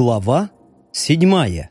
Глава 7.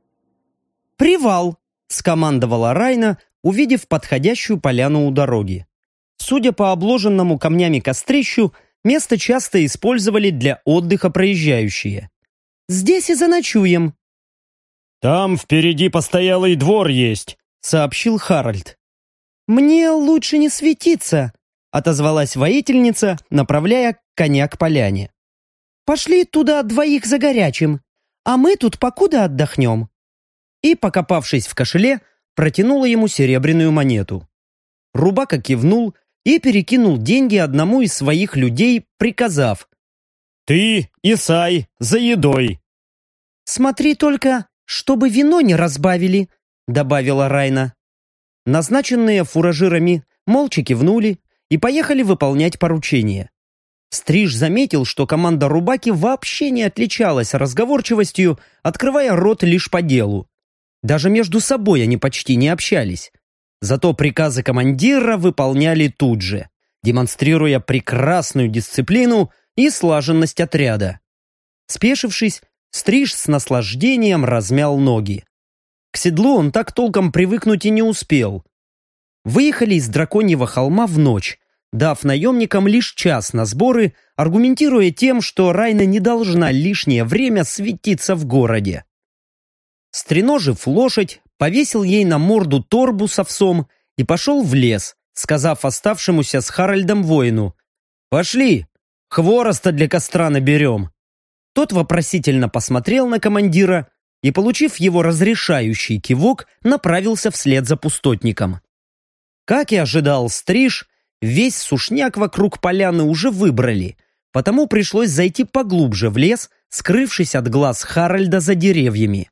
«Привал!» — скомандовала Райна, увидев подходящую поляну у дороги. Судя по обложенному камнями кострищу, место часто использовали для отдыха проезжающие. «Здесь и заночуем!» «Там впереди постоялый двор есть», — сообщил Харальд. «Мне лучше не светиться», — отозвалась воительница, направляя коня к поляне. «Пошли туда двоих за горячим, а мы тут покуда отдохнем». И, покопавшись в кошеле, протянула ему серебряную монету. Рубака кивнул и перекинул деньги одному из своих людей, приказав: «Ты, Исай, за едой». «Смотри только, чтобы вино не разбавили», — добавила Райна. Назначенные фуражирами молча кивнули и поехали выполнять поручение. Стриж заметил, что команда Рубаки вообще не отличалась разговорчивостью, открывая рот лишь по делу. Даже между собой они почти не общались. Зато приказы командира выполняли тут же, демонстрируя прекрасную дисциплину и слаженность отряда. Спешившись, Стриж с наслаждением размял ноги. К седлу он так толком привыкнуть и не успел. Выехали из Драконьего холма в ночь, дав наемникам лишь час на сборы, аргументируя тем, что Райна не должна лишнее время светиться в городе. Стреножив лошадь, повесил ей на морду торбу с овсом и пошел в лес, сказав оставшемуся с Харальдом воину: «Пошли, хвороста для костра наберем». Тот вопросительно посмотрел на командира и, получив его разрешающий кивок, направился вслед за пустотником. Как и ожидал Стриж, весь сушняк вокруг поляны уже выбрали, потому пришлось зайти поглубже в лес, скрывшись от глаз Харальда за деревьями.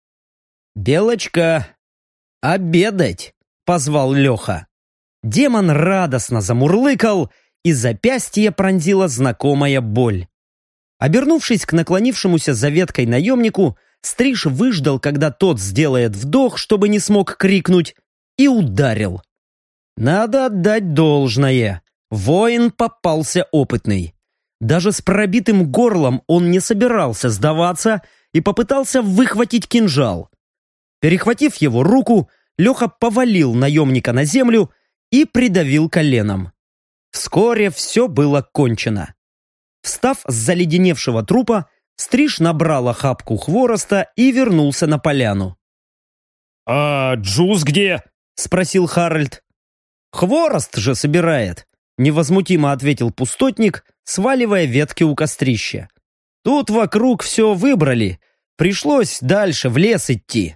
«Белочка, обедать!» — позвал Леха. Демон радостно замурлыкал, и запястье пронзила знакомая боль. Обернувшись к наклонившемуся за веткой наемнику, Стриж выждал, когда тот сделает вдох, чтобы не смог крикнуть, и ударил. Надо отдать должное. Воин попался опытный. Даже с пробитым горлом он не собирался сдаваться и попытался выхватить кинжал. Перехватив его руку, Леха повалил наемника на землю и придавил коленом. Вскоре все было кончено. Встав с заледеневшего трупа, Стриж набрал охапку хвороста и вернулся на поляну. «А Джуз где?» — спросил Харальд. «Хворост же собирает», — невозмутимо ответил пустотник, сваливая ветки у кострища. «Тут вокруг все выбрали. Пришлось дальше в лес идти».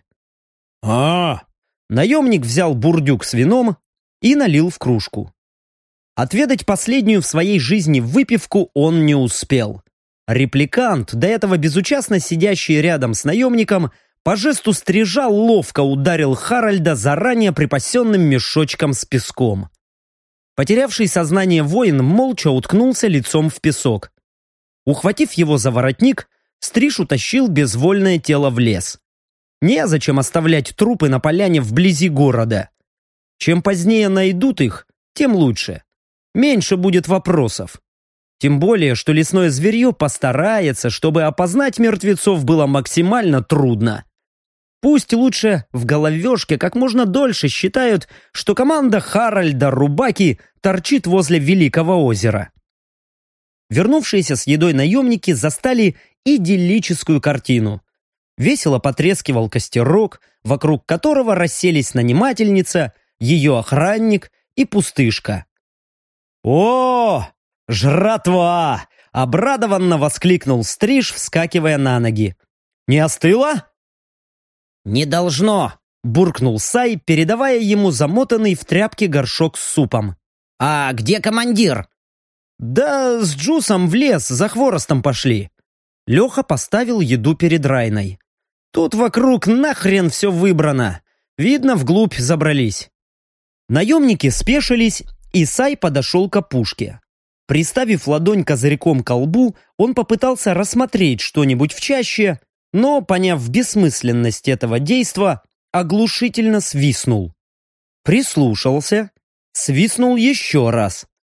Наемник взял бурдюк с вином и налил в кружку. Отведать последнюю в своей жизни выпивку он не успел. Репликант, до этого безучастно сидящий рядом с наемником, по жесту стрижа ловко ударил Харальда заранее припасенным мешочком с песком. Потерявший сознание воин молча уткнулся лицом в песок. Ухватив его за воротник, Стриж утащил безвольное тело в лес. Незачем оставлять трупы на поляне вблизи города. Чем позднее найдут их, тем лучше. Меньше будет вопросов. Тем более, что лесное зверье постарается, чтобы опознать мертвецов было максимально трудно. Пусть лучше в головешке как можно дольше считают, что команда Харальда Рубаки торчит возле Великого озера. Вернувшиеся с едой наемники застали идиллическую картину. Весело потрескивал костерок, вокруг которого расселись нанимательница, ее охранник и пустышка. «О, жратва!» — обрадованно воскликнул Стриж, вскакивая на ноги. «Не остыло?» «Не должно!» — буркнул Сай, передавая ему замотанный в тряпке горшок с супом. «А где командир?» «Да с Джусом в лес за хворостом пошли». Леха поставил еду перед Райной. «Тут вокруг нахрен все выбрано. Видно, вглубь забрались». Наемники спешились, и Сай подошел к опушке. Приставив ладонь козырьком к колбу, он попытался рассмотреть что-нибудь в чаще, но, поняв бессмысленность этого действа, оглушительно свистнул. Прислушался, свистнул еще раз.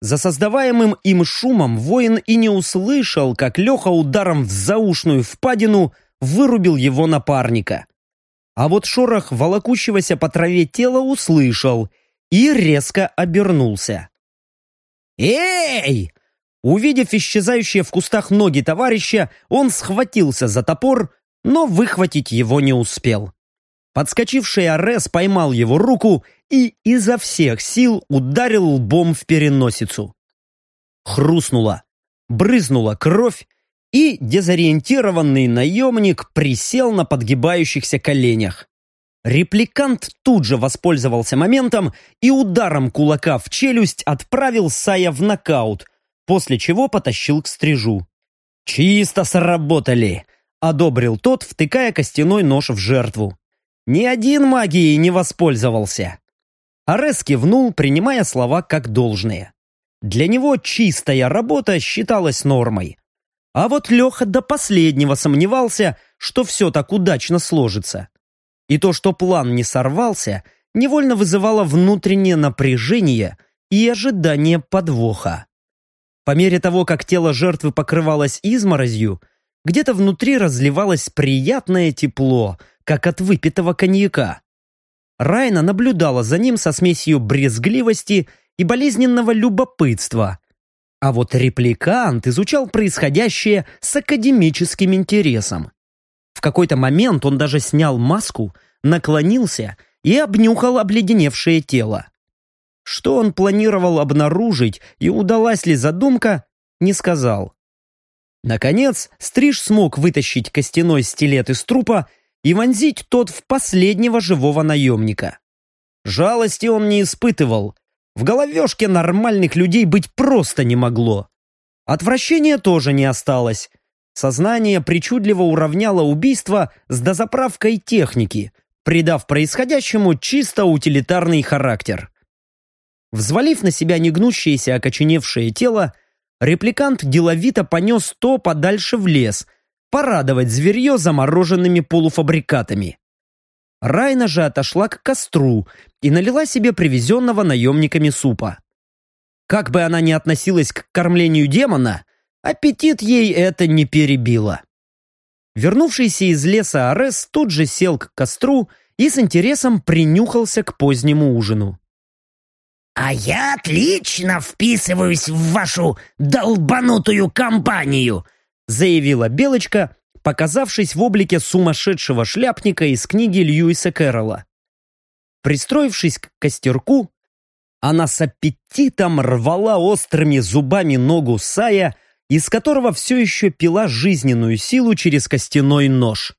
За создаваемым им шумом воин и не услышал, как Леха ударом в заушную впадину вырубил его напарника. А вот шорох волокущегося по траве тела услышал и резко обернулся. «Эй!» Увидев исчезающие в кустах ноги товарища, он схватился за топор, но выхватить его не успел. Подскочивший Арес поймал его руку и изо всех сил ударил лбом в переносицу. Хрустнула, брызнула кровь, и дезориентированный наемник присел на подгибающихся коленях. Репликант тут же воспользовался моментом и ударом кулака в челюсть отправил Сая в нокаут, после чего потащил к стрижу. «Чисто сработали!» — одобрил тот, втыкая костяной нож в жертву. «Ни один магией не воспользовался!» Арес кивнул, принимая слова как должные. Для него чистая работа считалась нормой. А вот Леха до последнего сомневался, что все так удачно сложится. И то, что план не сорвался, невольно вызывало внутреннее напряжение и ожидание подвоха. По мере того, как тело жертвы покрывалось изморозью, где-то внутри разливалось приятное тепло, как от выпитого коньяка. Райна наблюдала за ним со смесью брезгливости и болезненного любопытства. А вот репликант изучал происходящее с академическим интересом. В какой-то момент он даже снял маску, наклонился и обнюхал обледеневшее тело. Что он планировал обнаружить и удалась ли задумка, не сказал. Наконец, Стриж смог вытащить костяной стилет из трупа и вонзить тот в последнего живого наемника. Жалости он не испытывал. В головешке нормальных людей быть просто не могло. Отвращения тоже не осталось. Сознание причудливо уравняло убийство с дозаправкой техники, придав происходящему чисто утилитарный характер. Взвалив на себя негнущееся окоченевшее тело, репликант деловито понес то подальше в лес, порадовать зверье замороженными полуфабрикатами. Райна же отошла к костру и налила себе привезенного наемниками супа. Как бы она ни относилась к кормлению демона, аппетит ей это не перебило. Вернувшийся из леса Арес тут же сел к костру и с интересом принюхался к позднему ужину. «А я отлично вписываюсь в вашу долбанутую компанию», заявила Белочка, показавшись в облике сумасшедшего шляпника из книги Льюиса Кэрролла. Пристроившись к костерку, она с аппетитом рвала острыми зубами ногу Сая, из которого все еще пила жизненную силу через костяной нож.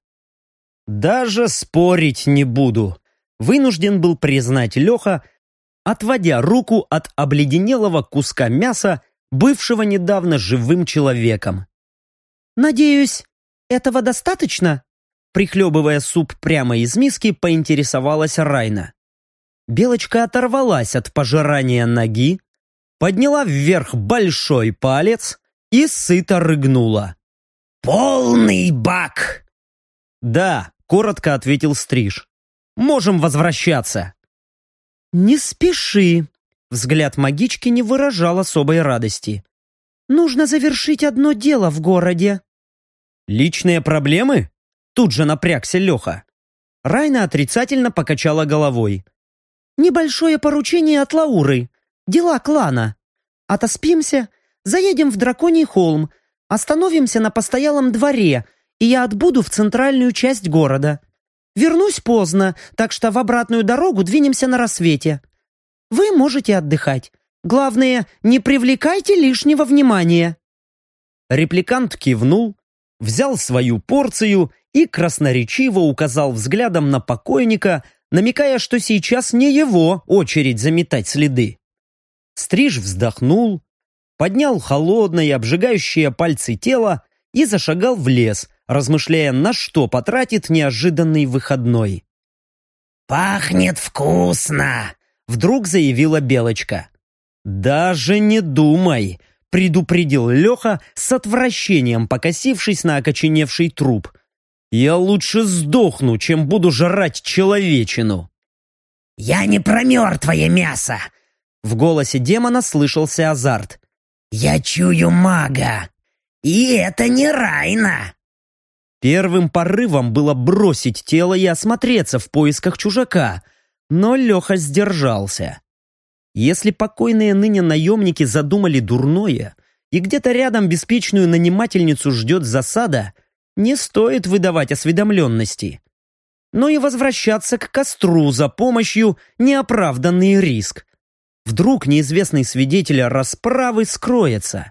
«Даже спорить не буду», — вынужден был признать Леха, отводя руку от обледенелого куска мяса, бывшего недавно живым человеком. «Надеюсь, этого достаточно?» Прихлебывая суп прямо из миски, поинтересовалась Райна. Белочка оторвалась от пожирания ноги, подняла вверх большой палец и сыто рыгнула. «Полный бак!» «Да», — коротко ответил Стриж. «Можем возвращаться». «Не спеши», — взгляд магички не выражал особой радости. «Нужно завершить одно дело в городе». «Личные проблемы?» — тут же напрягся Леха. Райна отрицательно покачала головой. «Небольшое поручение от Лауры. Дела клана. Отоспимся, заедем в Драконий холм, остановимся на постоялом дворе, и я отбуду в центральную часть города. Вернусь поздно, так что в обратную дорогу двинемся на рассвете. Вы можете отдыхать. Главное, не привлекайте лишнего внимания». Репликант кивнул, взял свою порцию и красноречиво указал взглядом на покойника, намекая, что сейчас не его очередь заметать следы. Стриж вздохнул, поднял холодное, обжигающее пальцы тело и зашагал в лес, размышляя, на что потратит неожиданный выходной. «Пахнет вкусно!» — вдруг заявила Белочка. «Даже не думай!» — предупредил Леха с отвращением, покосившись на окоченевший труп. «Я лучше сдохну, чем буду жрать человечину!» «Я не про мертвое мясо! В голосе демона слышался азарт. «Я чую мага, и это не Райна!» Первым порывом было бросить тело и осмотреться в поисках чужака, но Леха сдержался. Если покойные ныне наемники задумали дурное, и где-то рядом беспечную нанимательницу ждет засада, не стоит выдавать осведомленности. Но и возвращаться к костру за помощью – неоправданный риск. Вдруг неизвестный свидетель расправы скроется.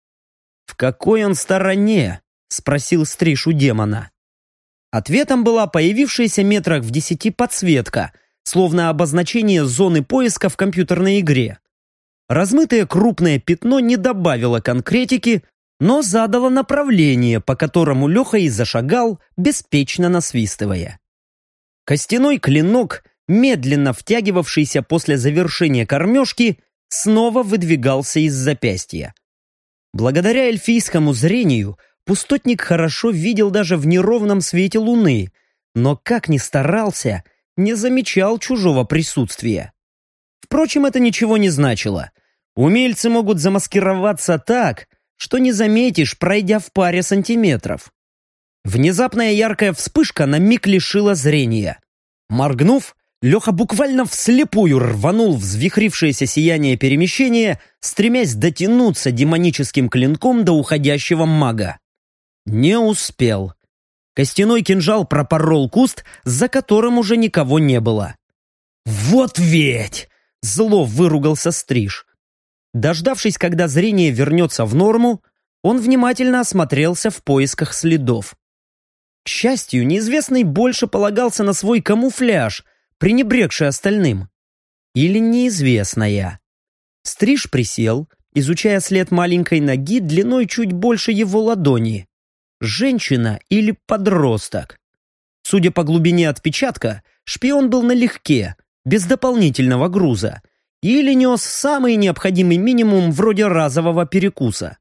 «В какой он стороне?» – спросил Стриж у демона. Ответом была появившаяся метрах в 10 подсветка, словно обозначение зоны поиска в компьютерной игре. Размытое крупное пятно не добавило конкретики, но задало направление, по которому Леха и зашагал, беспечно насвистывая. Костяной клинок, медленно втягивавшийся после завершения кормежки, снова выдвигался из запястья. Благодаря эльфийскому зрению пустотник хорошо видел даже в неровном свете луны, но, как ни старался, не замечал чужого присутствия. Впрочем, это ничего не значило. Умельцы могут замаскироваться так, что не заметишь, пройдя в паре сантиметров. Внезапная яркая вспышка на миг лишила зрения. Моргнув, Леха буквально вслепую рванул взвихрившееся сияние перемещения, стремясь дотянуться демоническим клинком до уходящего мага. Не успел. Костяной кинжал пропорол куст, за которым уже никого не было. «Вот ведь!» — зло выругался Стриж. Дождавшись, когда зрение вернется в норму, он внимательно осмотрелся в поисках следов. К счастью, неизвестный больше полагался на свой камуфляж, пренебрегший остальным. Или неизвестная. Стриж присел, изучая след маленькой ноги длиной чуть больше его ладони. Женщина или подросток? Судя по глубине отпечатка, шпион был налегке, без дополнительного груза, или нес самый необходимый минимум вроде разового перекуса.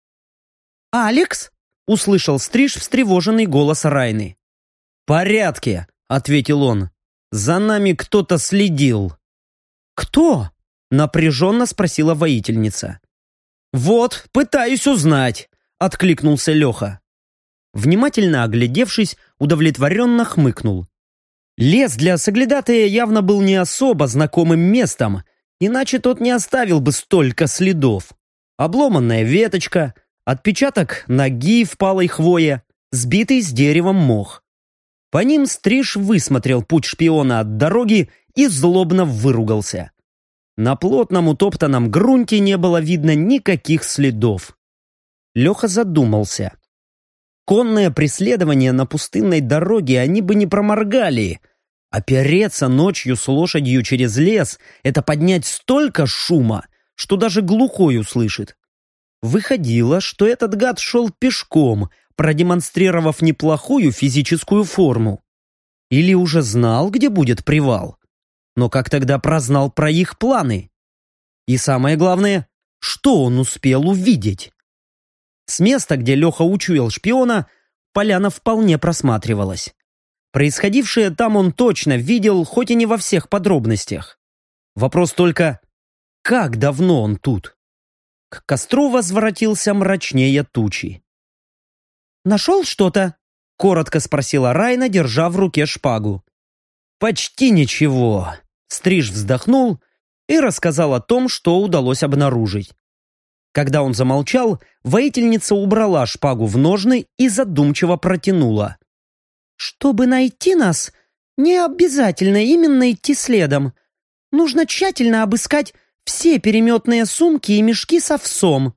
«Алекс?» — услышал Стриж встревоженный голос Райны. «В порядке», — ответил он. «За нами кто-то следил». «Кто?» — напряженно спросила воительница. «Вот, пытаюсь узнать», — откликнулся Леха. Внимательно оглядевшись, удовлетворенно хмыкнул. Лес для соглядатая явно был не особо знакомым местом, иначе тот не оставил бы столько следов. Обломанная веточка, отпечаток ноги в палой хвое, сбитый с деревом мох. По ним Стриж высмотрел путь шпиона от дороги и злобно выругался. На плотном утоптанном грунте не было видно никаких следов. Леха задумался. Конное преследование на пустынной дороге они бы не проморгали. Опереться ночью с лошадью через лес — это поднять столько шума, что даже глухой услышит. Выходило, что этот гад шел пешком, продемонстрировав неплохую физическую форму. Или уже знал, где будет привал. Но как тогда прознал про их планы? И самое главное, что он успел увидеть? С места, где Леха учуял шпиона, поляна вполне просматривалась. Происходившее там он точно видел, хоть и не во всех подробностях. Вопрос только, как давно он тут? К костру возвратился мрачнее тучи. «Нашел что-то?» — коротко спросила Райна, держа в руке шпагу. «Почти ничего», — Стриж вздохнул и рассказал о том, что удалось обнаружить. Когда он замолчал, воительница убрала шпагу в ножны и задумчиво протянула. «Чтобы найти нас, не обязательно именно идти следом. Нужно тщательно обыскать все переметные сумки и мешки с овсом».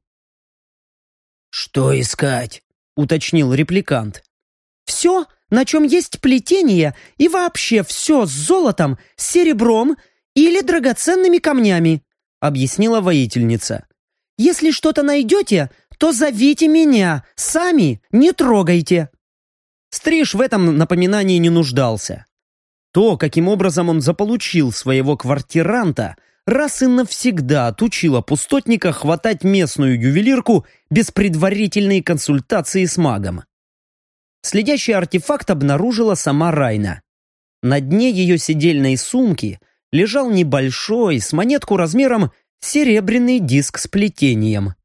«Что искать?» — уточнил репликант. «Все, на чем есть плетение, и вообще все с золотом, серебром или драгоценными камнями», — объяснила воительница. «Если что-то найдете, то зовите меня, сами не трогайте». Стриж в этом напоминании не нуждался. То, каким образом он заполучил своего квартиранта, раз и навсегда отучило пустотника хватать местную ювелирку без предварительной консультации с магом. Следящий артефакт обнаружила сама Райна. На дне ее седельной сумки лежал небольшой, с монетку размером серебряный диск с плетением.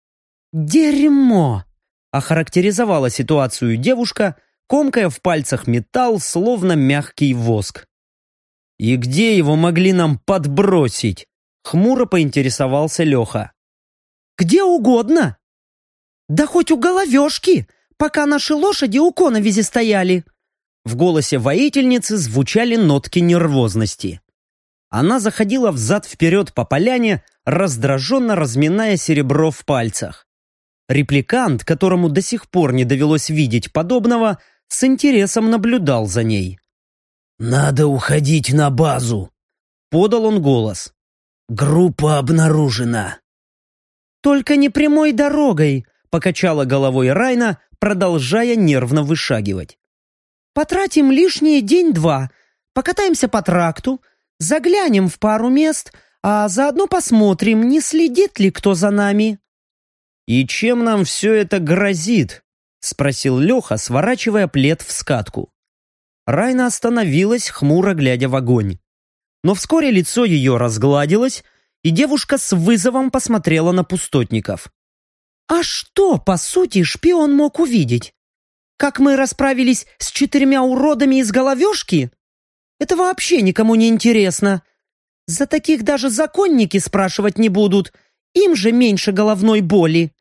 «Дерьмо!» — охарактеризовала ситуацию девушка, комкая в пальцах металл, словно мягкий воск. «И где его могли нам подбросить?» — хмуро поинтересовался Леха. «Где угодно. Да хоть у головешки, пока наши лошади у коновизи стояли». В голосе воительницы звучали нотки нервозности. Она заходила взад-вперед по поляне, раздраженно разминая серебро в пальцах. Репликант, которому до сих пор не довелось видеть подобного, с интересом наблюдал за ней. «Надо уходить на базу», — подал он голос. «Группа обнаружена». «Только не прямой дорогой», — покачала головой Райна, продолжая нервно вышагивать. «Потратим лишние день-два, покатаемся по тракту, заглянем в пару мест, а заодно посмотрим, не следит ли кто за нами». «И чем нам все это грозит?» — спросил Леха, сворачивая плед в скатку. Райна остановилась, хмуро глядя в огонь. Но вскоре лицо ее разгладилось, и девушка с вызовом посмотрела на пустотников. «А что, по сути, шпион мог увидеть? Как мы расправились с 4 уродами из головешки? Это вообще никому не интересно. За таких даже законники спрашивать не будут, им же меньше головной боли».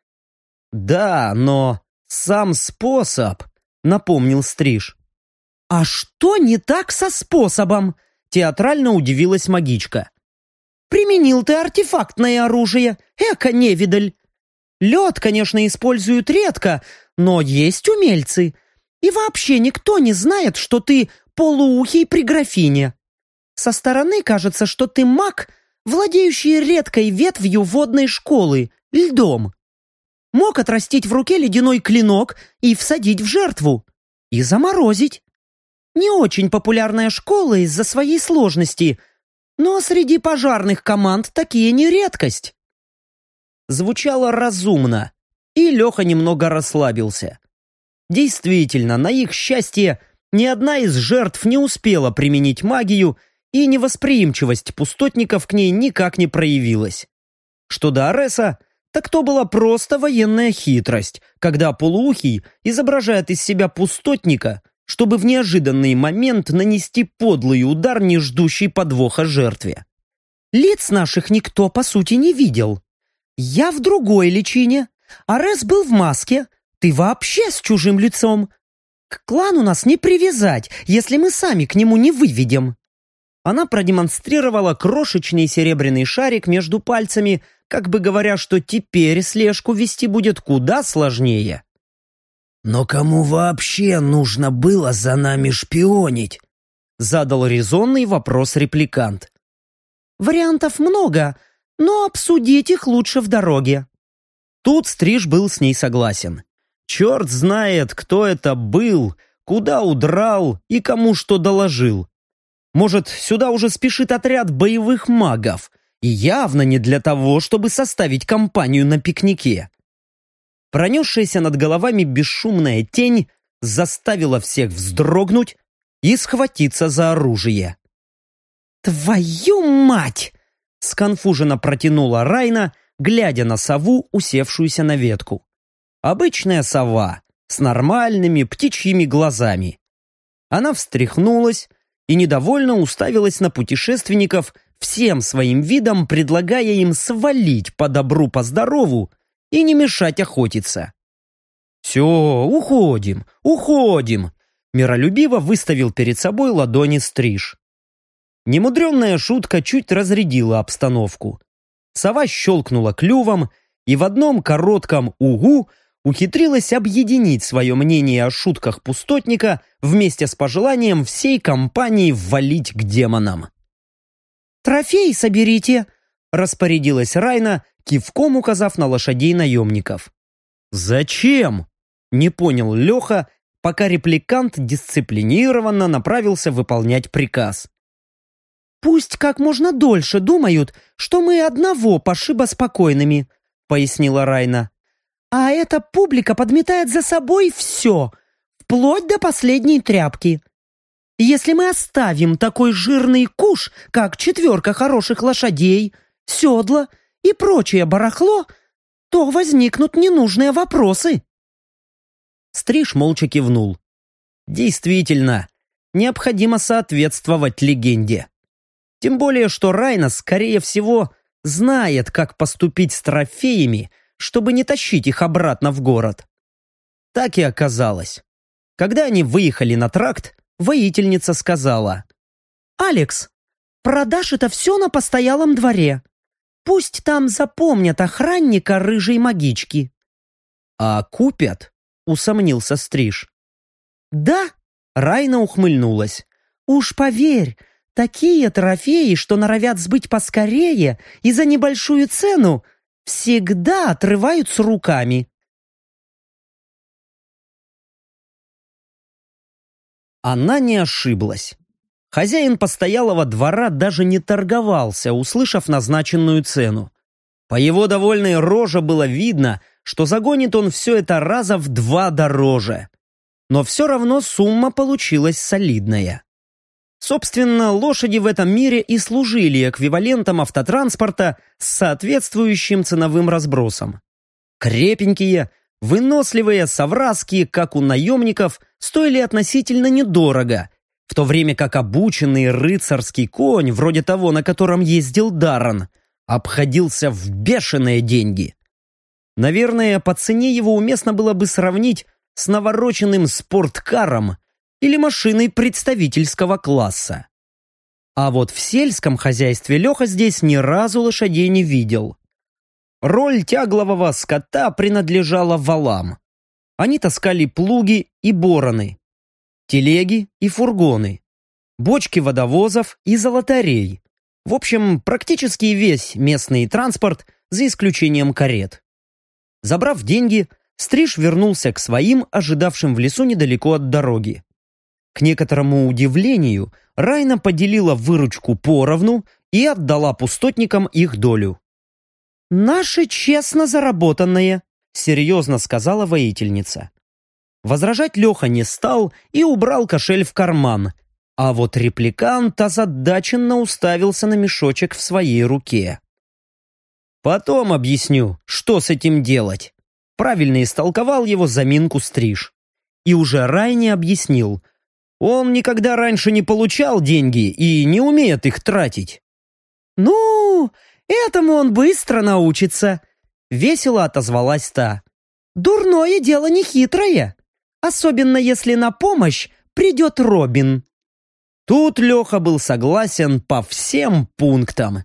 «Да, но сам способ», — напомнил Стриж. «А что не так со способом?» — театрально удивилась магичка. «Применил ты артефактное оружие, эко-невидаль. Лед, конечно, используют редко, но есть умельцы. И вообще никто не знает, что ты полуухий при графине. Со стороны кажется, что ты маг, владеющий редкой ветвью водной школы, льдом. Мог отрастить в руке ледяной клинок и всадить в жертву. И заморозить. Не очень популярная школа из-за своей сложности, но среди пожарных команд такие не редкость». Звучало разумно, и Леха немного расслабился. Действительно, на их счастье, ни одна из жертв не успела применить магию, и невосприимчивость пустотников к ней никак не проявилась. Что до Ареса, так то была просто военная хитрость, когда полуухий изображает из себя пустотника, чтобы в неожиданный момент нанести подлый удар, не ждущий подвоха жертве. Лиц наших никто, по сути, не видел. Я в другой личине, Арес был в маске, ты вообще с чужим лицом. К клану нас не привязать, если мы сами к нему не выведем». Она продемонстрировала крошечный серебряный шарик между пальцами, как бы говоря, что теперь слежку вести будет куда сложнее. «Но кому вообще нужно было за нами шпионить?» — задал резонный вопрос репликант. «Вариантов много, но обсудить их лучше в дороге». Тут Стриж был с ней согласен. Черт знает, кто это был, куда удрал и кому что доложил. Может, сюда уже спешит отряд боевых магов, и явно не для того, чтобы составить компанию на пикнике. Пронесшаяся над головами бесшумная тень заставила всех вздрогнуть и схватиться за оружие. «Твою мать!» — сконфуженно протянула Райна, глядя на сову, усевшуюся на ветку. Обычная сова, с нормальными птичьими глазами. Она встряхнулась и недовольно уставилась на путешественников, всем своим видом предлагая им свалить по добру, по здорову и не мешать охотиться. «Все, уходим, уходим!» Миролюбиво выставил перед собой ладони Стриж. Немудренная шутка чуть разрядила обстановку. Сова щелкнула клювом и в одном коротком «угу» ухитрилась объединить свое мнение о шутках пустотника вместе с пожеланием всей компании ввалить к демонам. «Трофей соберите!» — распорядилась Райна, кивком указав на лошадей наемников. «Зачем?» — не понял Леха, пока репликант дисциплинированно направился выполнять приказ. «Пусть как можно дольше думают, что мы одного пошиба спокойными», — пояснила Райна. «А эта публика подметает за собой все, вплоть до последней тряпки. Если мы оставим такой жирный куш, как 4 хороших лошадей, седла и прочее барахло, то возникнут ненужные вопросы». Стриж молча кивнул. Действительно, необходимо соответствовать легенде. Тем более, что Райна, скорее всего, знает, как поступить с трофеями, чтобы не тащить их обратно в город. Так и оказалось. Когда они выехали на тракт, воительница сказала: «Алекс, продашь это все на постоялом дворе. Пусть там запомнят охранника рыжей магички». «А купят?» — усомнился Стриж. «Да», — Райна ухмыльнулась. «уж поверь, такие трофеи, что норовят сбыть поскорее и за небольшую цену, всегда отрывают с руками». Она не ошиблась. Хозяин постоялого двора даже не торговался, услышав назначенную цену. По его довольной роже было видно, что загонит он все это раза в 2 дороже. Но все равно сумма получилась солидная. Собственно, лошади в этом мире и служили эквивалентом автотранспорта с соответствующим ценовым разбросом. Крепенькие, выносливые совраски, как у наемников, стоили относительно недорого, в то время как обученный рыцарский конь, вроде того, на котором ездил Даррен, обходился в бешеные деньги. Наверное, по цене его уместно было бы сравнить с навороченным спорткаром или машиной представительского класса. А вот в сельском хозяйстве Леха здесь ни разу лошадей не видел. Роль тяглового скота принадлежала валам. Они таскали плуги и бороны, телеги и фургоны, бочки водовозов и золотарей. В общем, практически весь местный транспорт, за исключением карет. Забрав деньги, Стриж вернулся к своим, ожидавшим в лесу недалеко от дороги. К некоторому удивлению, Райна поделила выручку поровну и отдала пустотникам их долю. «Наши честно заработанные», — серьезно сказала воительница. Возражать Леха не стал и убрал кошель в карман, а вот репликант озадаченно уставился на мешочек в своей руке. «Потом объясню, что с этим делать», — правильно истолковал его заминку Стриж. И уже Райне объяснил. Он никогда раньше не получал деньги и не умеет их тратить. «Ну, этому он быстро научится», — весело отозвалась та. «Дурное дело не хитрое, особенно если на помощь придет Робин». Тут Леха был согласен по всем пунктам.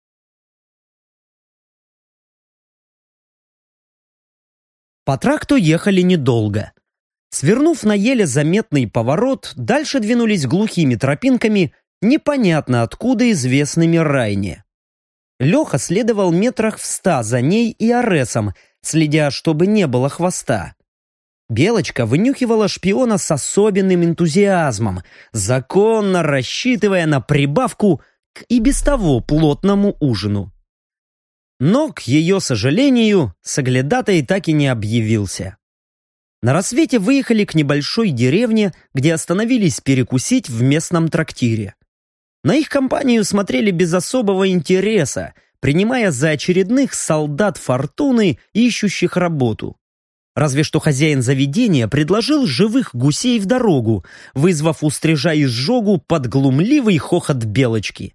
По тракту ехали недолго. Свернув на еле заметный поворот, дальше двинулись глухими тропинками, непонятно откуда известными Райне. Леха следовал метрах в 100 за ней и Аресом, следя, чтобы не было хвоста. Белочка вынюхивала шпиона с особенным энтузиазмом, законно рассчитывая на прибавку к и без того плотному ужину. Но, к ее сожалению, соглядатай так и не объявился. На рассвете выехали к небольшой деревне, где остановились перекусить в местном трактире. На их компанию смотрели без особого интереса, принимая за очередных солдат фортуны, ищущих работу. Разве что хозяин заведения предложил живых гусей в дорогу, вызвав у стрижа изжогу под глумливый хохот Белочки.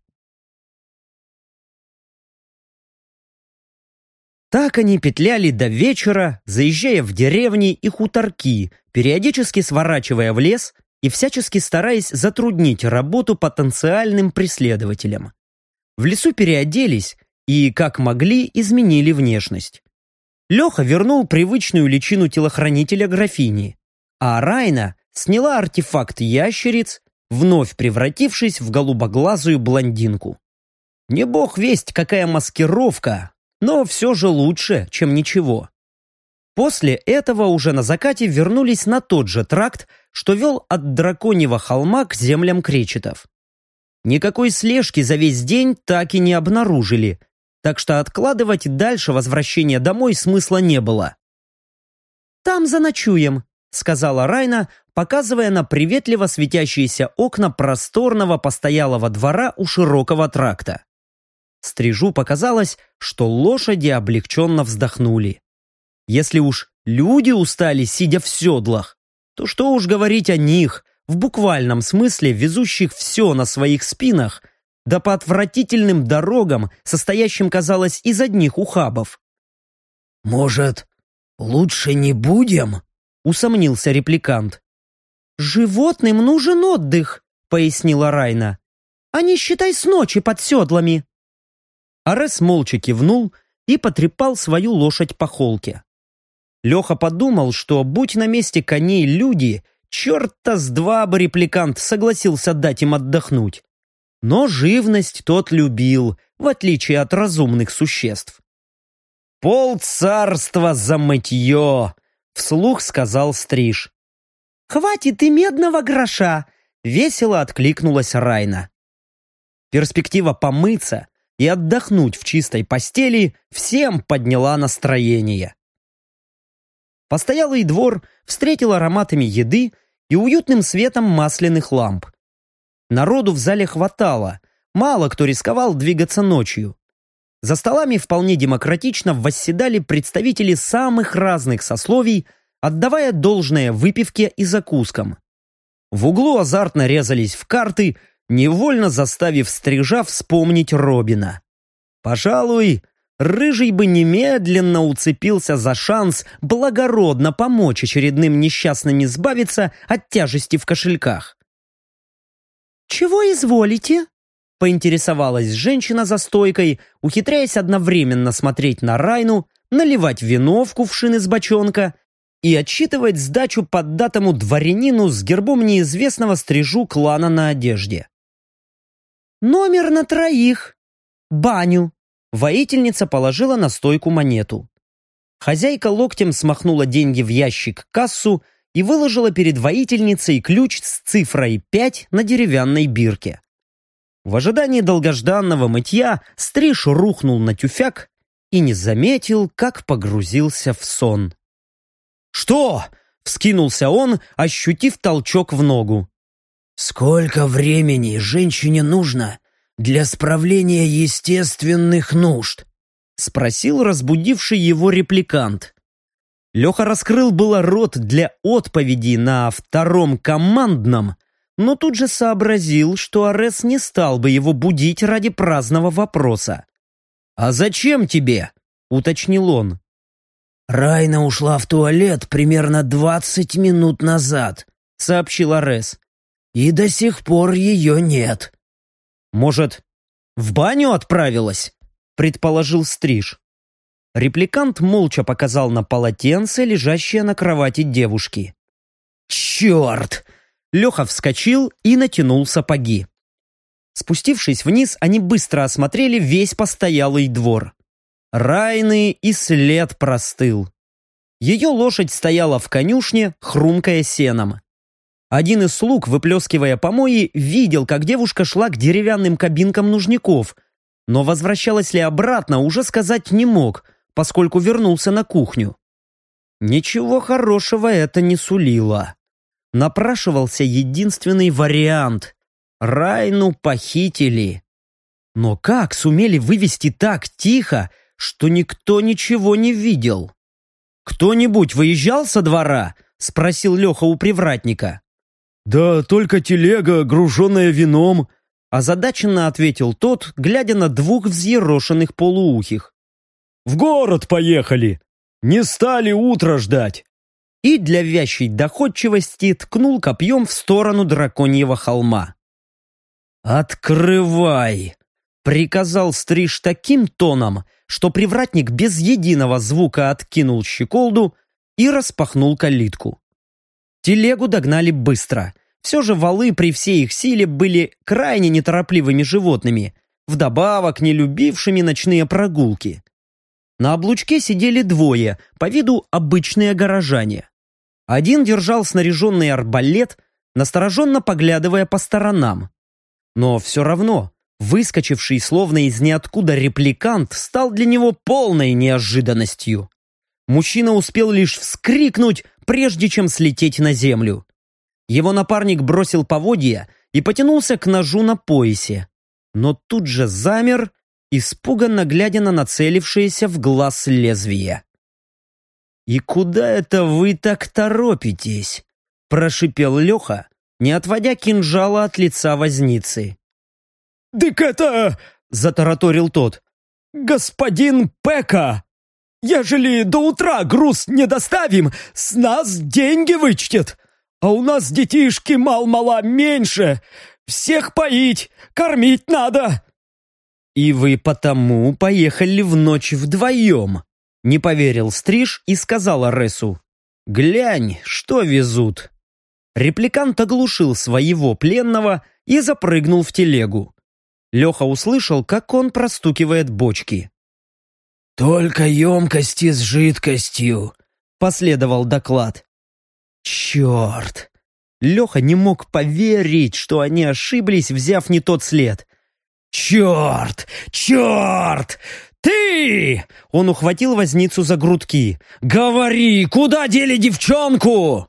Так они петляли до вечера, заезжая в деревни и хуторки, периодически сворачивая в лес и всячески стараясь затруднить работу потенциальным преследователям. В лесу переоделись и, как могли, изменили внешность. Леха вернул привычную личину телохранителя графини, а Райна сняла артефакт ящериц, вновь превратившись в голубоглазую блондинку. Не бог весть, какая маскировка, но все же лучше, чем ничего. После этого уже на закате вернулись на тот же тракт, что вел от Драконьего холма к землям кречетов. Никакой слежки за весь день так и не обнаружили, так что откладывать дальше возвращение домой смысла не было. «Там заночуем», — сказала Райна, показывая на приветливо светящиеся окна просторного постоялого двора у широкого тракта. Стрижу показалось, что лошади облегченно вздохнули. Если уж люди устали, сидя в седлах, то что уж говорить о них, в буквальном смысле везущих все на своих спинах, да по отвратительным дорогам, состоящим, казалось, из одних ухабов. «Может, лучше не будем?» — усомнился репликант. «Животным нужен отдых», — пояснила Райна. «А не считай с ночи под седлами». Арес молча кивнул и потрепал свою лошадь по холке. Леха подумал, что, будь на месте коней люди, черта с два бы репликант согласился дать им отдохнуть. Но живность тот любил, в отличие от разумных существ. «Полцарства за мытье!» — вслух сказал Стриж. «Хватит и медного гроша!» — весело откликнулась Райна. Перспектива помыться и отдохнуть в чистой постели всем подняла настроение. Постоялый двор встретил ароматами еды и уютным светом масляных ламп. Народу в зале хватало, мало кто рисковал двигаться ночью. За столами вполне демократично восседали представители самых разных сословий, отдавая должное выпивке и закускам. В углу азартно резались в карты, невольно заставив Стрижа вспомнить Робина. Пожалуй, Рыжий бы немедленно уцепился за шанс благородно помочь очередным несчастным избавиться от тяжести в кошельках. «Чего изволите?» — поинтересовалась женщина за стойкой, ухитряясь одновременно смотреть на Райну, наливать вино в кувшин из бочонка и отсчитывать сдачу поддатому дворянину с гербом неизвестного Стрижу клана на одежде. «Номер на 3. Баню», — воительница положила на стойку монету. Хозяйка локтем смахнула деньги в ящик-кассу и выложила перед воительницей ключ с цифрой 5 на деревянной бирке. В ожидании долгожданного мытья Стриж рухнул на тюфяк и не заметил, как погрузился в сон. «Что?» — вскинулся он, ощутив толчок в ногу. «Сколько времени женщине нужно для справления естественных нужд?» — спросил разбудивший его репликант. Леха раскрыл было рот для отповеди на 2 командном, но тут же сообразил, что Арес не стал бы его будить ради праздного вопроса. «А зачем тебе?» — уточнил он. «Райна ушла в туалет примерно 20 минут назад», — сообщил Арес. «И до сих пор ее нет». «Может, в баню отправилась?» — предположил Стриж. Репликант молча показал на полотенце, лежащее на кровати девушки. «Черт!» Леха вскочил и натянул сапоги. Спустившись вниз, они быстро осмотрели весь постоялый двор. Райны и след простыл. Ее лошадь стояла в конюшне, хрумкая сеном. Один из слуг, выплескивая помои, видел, как девушка шла к деревянным кабинкам нужников, но возвращалась ли обратно, уже сказать не мог, поскольку вернулся на кухню. Ничего хорошего это не сулило. Напрашивался единственный вариант. Райну похитили. Но как сумели вывести так тихо, что никто ничего не видел? «Кто-нибудь выезжал со двора?» — спросил Леха у привратника. «Да только телега, груженная вином», — озадаченно ответил тот, глядя на 2 взъерошенных полуухих. «В город поехали! Не стали утро ждать!» И для вящей доходчивости ткнул копьем в сторону драконьего холма. «Открывай!» — приказал Стриж таким тоном, что привратник без единого звука откинул щеколду и распахнул калитку. Телегу догнали быстро. Все же валы при всей их силе были крайне неторопливыми животными, вдобавок не любившими ночные прогулки. На облучке сидели 2, по виду обычные горожане. Один держал снаряженный арбалет, настороженно поглядывая по сторонам. Но все равно, выскочивший словно из ниоткуда репликант стал для него полной неожиданностью. Мужчина успел лишь вскрикнуть, прежде чем слететь на землю. Его напарник бросил поводья и потянулся к ножу на поясе, но тут же замер испуганно глядя на нацелившееся в глаз лезвие. «И куда это вы так торопитесь?» – прошипел Леха, не отводя кинжала от лица возницы. «Дык это...» — затараторил тот. «Господин Пека! Ежели до утра груз не доставим, с нас деньги вычтет. А у нас детишки мал-мала меньше. Всех поить, кормить надо». «И вы потому поехали в ночь вдвоем?» — не поверил Стриж и сказал Аресу. «Глянь, что везут». Репликант оглушил своего пленного и запрыгнул в телегу. Леха услышал, как он простукивает бочки. «Только емкости с жидкостью», — последовал доклад. «Черт!» Леха не мог поверить, что они ошиблись, взяв не тот след. «Черт! Черт! Ты!» Он ухватил возницу за грудки. «Говори, куда дели девчонку?»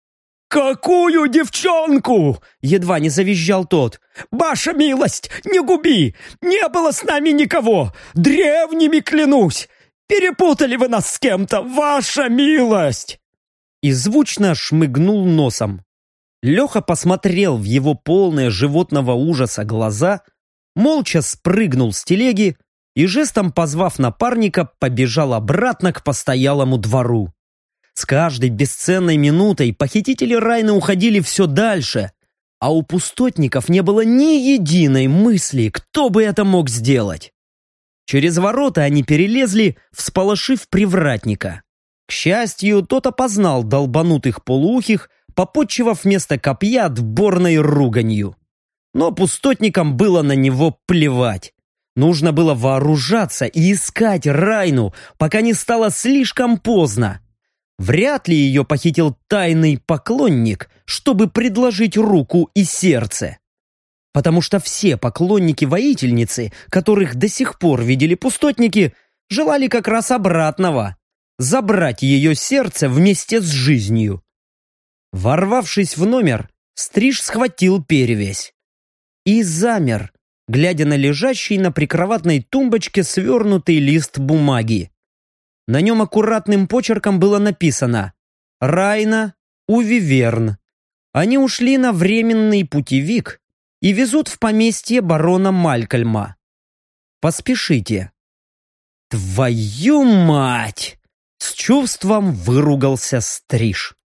«Какую девчонку?» — едва не завизжал тот. «Ваша милость, не губи! Не было с нами никого! Древними клянусь! Перепутали вы нас с кем-то, ваша милость!» И звучно шмыгнул носом. Леха посмотрел в его полные животного ужаса глаза, молча спрыгнул с телеги и, жестом позвав напарника, побежал обратно к постоялому двору. С каждой бесценной минутой похитители Райны уходили все дальше, а у пустотников не было ни единой мысли, кто бы это мог сделать. Через ворота они перелезли, всполошив привратника. К счастью, тот опознал долбанутых полуухих, попотчевав вместо копья отборной руганью. Но пустотникам было на него плевать. Нужно было вооружаться и искать Райну, пока не стало слишком поздно. Вряд ли ее похитил тайный поклонник, чтобы предложить руку и сердце. Потому что все поклонники-воительницы, которых до сих пор видели пустотники, желали как раз обратного – забрать ее сердце вместе с жизнью. Ворвавшись в номер, Стриж схватил перевязь. И замер, глядя на лежащий на прикроватной тумбочке свернутый лист бумаги. На нем аккуратным почерком было написано «Райна, Увиверн». Они ушли на временный путевик и везут в поместье барона Малькольма. Поспешите. «Твою мать!» — с чувством выругался Стриж.